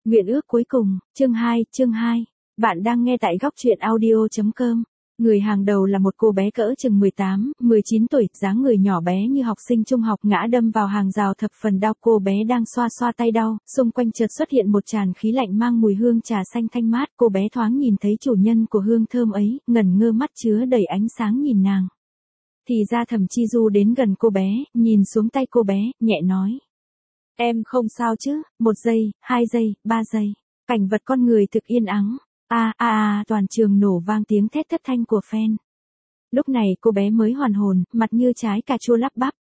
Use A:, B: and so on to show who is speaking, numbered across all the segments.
A: Nguyện ước cuối cùng, chương 2. Bạn đang nghe tại góc truyện audio.com. Người hàng đầu là một cô bé cỡ chừng 18, 19 tuổi, dáng người nhỏ bé như học sinh trung học, ngã đâm vào hàng rào thập phần đau. Cô bé đang xoa xoa tay đau, xung quanh chợt xuất hiện một tràn khí lạnh mang mùi hương trà xanh thanh mát. Cô bé thoáng nhìn thấy chủ nhân của hương thơm ấy, ngẩn ngơ mắt chứa đầy ánh sáng nhìn nàng. Thì ra Thẩm Chi Du đến gần cô bé, nhìn xuống tay cô bé, nhẹ nói. Em không sao chứ? 1 giây, 2 giây, 3 giây. Cảnh vật con người thực yên ắng. Toàn trường nổ vang tiếng thét thất thanh của fan. Lúc này cô bé mới hoàn hồn, mặt như trái cà chua lắp bắp.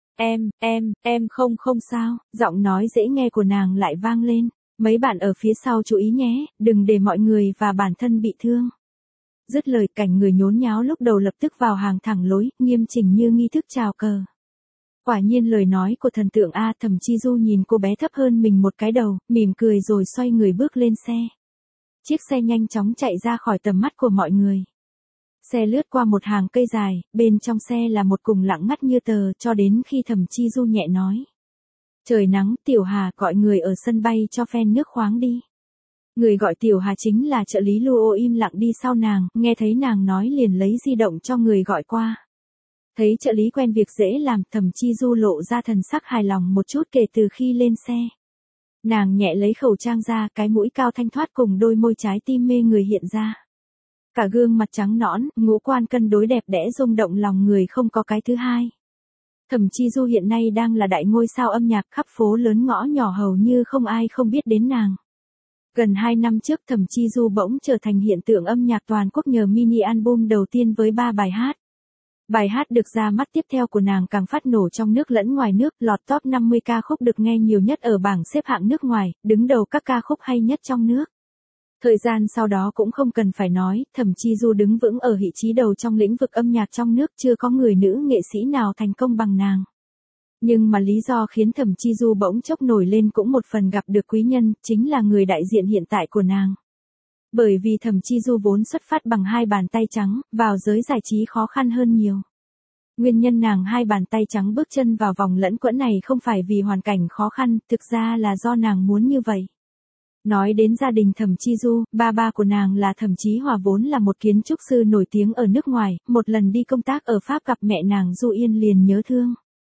A: Em không sao, giọng nói dễ nghe của nàng lại vang lên. Mấy bạn ở phía sau chú ý nhé, đừng để mọi người và bản thân bị thương. Dứt lời, cảnh người nhốn nháo lúc đầu lập tức vào hàng thẳng lối, nghiêm chỉnh như nghi thức chào cờ. Quả nhiên lời nói của thần tượng A. Thẩm Chi Du nhìn cô bé thấp hơn mình một cái đầu, mỉm cười rồi xoay người bước lên xe. Chiếc xe nhanh chóng chạy ra khỏi tầm mắt của mọi người. Xe lướt qua một hàng cây dài, bên trong xe là một cùng lặng ngắt như tờ, cho đến khi Thẩm Chi Du nhẹ nói. Trời nắng, Tiểu Hà gọi người ở sân bay cho phen nước khoáng đi. Người gọi Tiểu Hà chính là trợ lý Luo im lặng đi sau nàng, nghe thấy nàng nói liền lấy di động cho người gọi qua. Thấy trợ lý quen việc dễ làm, Thẩm Chi Du lộ ra thần sắc hài lòng một chút kể từ khi lên xe. Nàng nhẹ lấy khẩu trang ra, cái mũi cao thanh thoát cùng đôi môi trái tim mê người hiện ra. Cả gương mặt trắng nõn, ngũ quan cân đối đẹp đẽ rung động lòng người không có cái thứ hai. Thẩm Chi Du hiện nay đang là đại ngôi sao âm nhạc, khắp phố lớn ngõ nhỏ hầu như không ai không biết đến nàng. Gần 2 năm trước Thẩm Chi Du bỗng trở thành hiện tượng âm nhạc toàn quốc nhờ mini album đầu tiên với 3 bài hát. Bài hát được ra mắt tiếp theo của nàng càng phát nổ trong nước lẫn ngoài nước, lọt top 50 ca khúc được nghe nhiều nhất ở bảng xếp hạng nước ngoài, đứng đầu các ca khúc hay nhất trong nước. Thời gian sau đó cũng không cần phải nói, Thẩm Chi Du đứng vững ở vị trí đầu trong lĩnh vực âm nhạc trong nước, chưa có người nữ nghệ sĩ nào thành công bằng nàng. Nhưng mà lý do khiến Thẩm Chi Du bỗng chốc nổi lên cũng một phần gặp được quý nhân, chính là người đại diện hiện tại của nàng. Bởi vì Thẩm Chi Du vốn xuất phát bằng 2 bàn tay trắng, vào giới giải trí khó khăn hơn nhiều. Nguyên nhân nàng 2 bàn tay trắng bước chân vào vòng lẫn quẫn này không phải vì hoàn cảnh khó khăn, thực ra là do nàng muốn như vậy. Nói đến gia đình Thẩm Chi Du, ba của nàng là Thẩm Chí Hòa vốn là một kiến trúc sư nổi tiếng ở nước ngoài, một lần đi công tác ở Pháp gặp mẹ nàng Du Yên liền nhớ thương.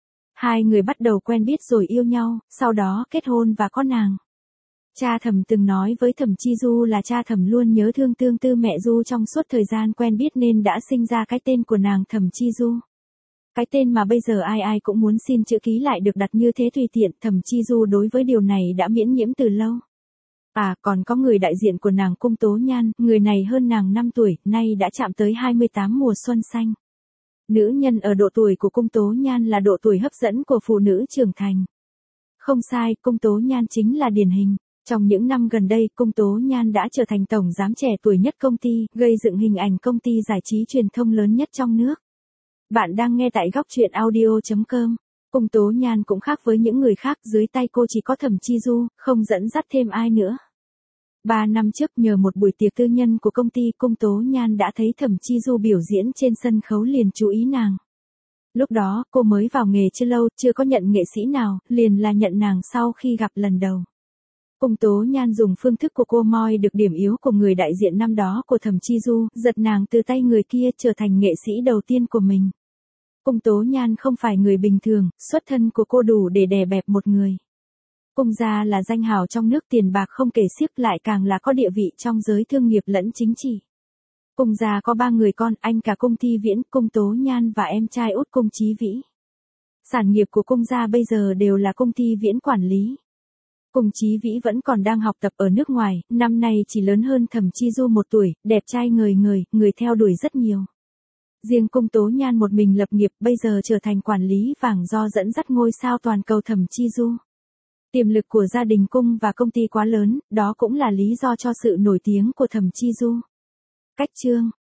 A: 2 người bắt đầu quen biết rồi yêu nhau, sau đó kết hôn và có nàng. Cha Thẩm từng nói với Thẩm Chi Du là cha Thẩm luôn nhớ thương tương tư mẹ Du trong suốt thời gian quen biết nên đã sinh ra cái tên của nàng Thẩm Chi Du. Cái tên mà bây giờ ai cũng muốn xin chữ ký lại được đặt như thế tùy tiện, Thẩm Chi Du đối với điều này đã miễn nhiễm từ lâu. Còn có người đại diện của nàng Cung Tố Nhan, người này hơn nàng 5 tuổi, nay đã chạm tới 28 mùa xuân xanh. Nữ nhân ở độ tuổi của Cung Tố Nhan là độ tuổi hấp dẫn của phụ nữ trưởng thành. Không sai, Cung Tố Nhan chính là điển hình. Trong những năm gần đây, Cung Tố Nhan đã trở thành tổng giám trẻ tuổi nhất công ty, gây dựng hình ảnh công ty giải trí truyền thông lớn nhất trong nước. Bạn đang nghe tại góc truyện audio.com. Cung Tố Nhan cũng khác với những người khác, dưới tay cô chỉ có Thẩm Chi Du, không dẫn dắt thêm ai nữa. 3 năm trước nhờ một buổi tiệc tư nhân của công ty, Cung Tố Nhan đã thấy Thẩm Chi Du biểu diễn trên sân khấu liền chú ý nàng. Lúc đó, cô mới vào nghề chưa lâu, chưa có nhận nghệ sĩ nào, liền là nhận nàng sau khi gặp lần đầu. Cung Tố Nhan dùng phương thức của cô moi được điểm yếu của người đại diện năm đó của Thẩm Chi Du, giật nàng từ tay người kia trở thành nghệ sĩ đầu tiên của mình. Cung Tố Nhan không phải người bình thường, xuất thân của cô đủ để đè bẹp một người. Cung gia là danh hào trong nước, tiền bạc không kể xiết, lại càng là có địa vị trong giới thương nghiệp lẫn chính trị. Cung gia có 3 người con, anh cả Cung Thi Viễn, Cung Tố Nhan và em trai út Cung Chí Vĩ. Sản nghiệp của cung gia bây giờ đều là Cung Thi Viễn quản lý. Cung Chí Vĩ vẫn còn đang học tập ở nước ngoài, năm nay chỉ lớn hơn Thẩm Chi Du 1 tuổi, đẹp trai ngời ngời, người theo đuổi rất nhiều. Riêng Cung Tố Nhan một mình lập nghiệp, bây giờ trở thành quản lý vàng do dẫn dắt ngôi sao toàn cầu Thẩm Chi Du. Tiềm lực của gia đình cung và công ty quá lớn, đó cũng là lý do cho sự nổi tiếng của Thẩm Chi Du. Cách chương,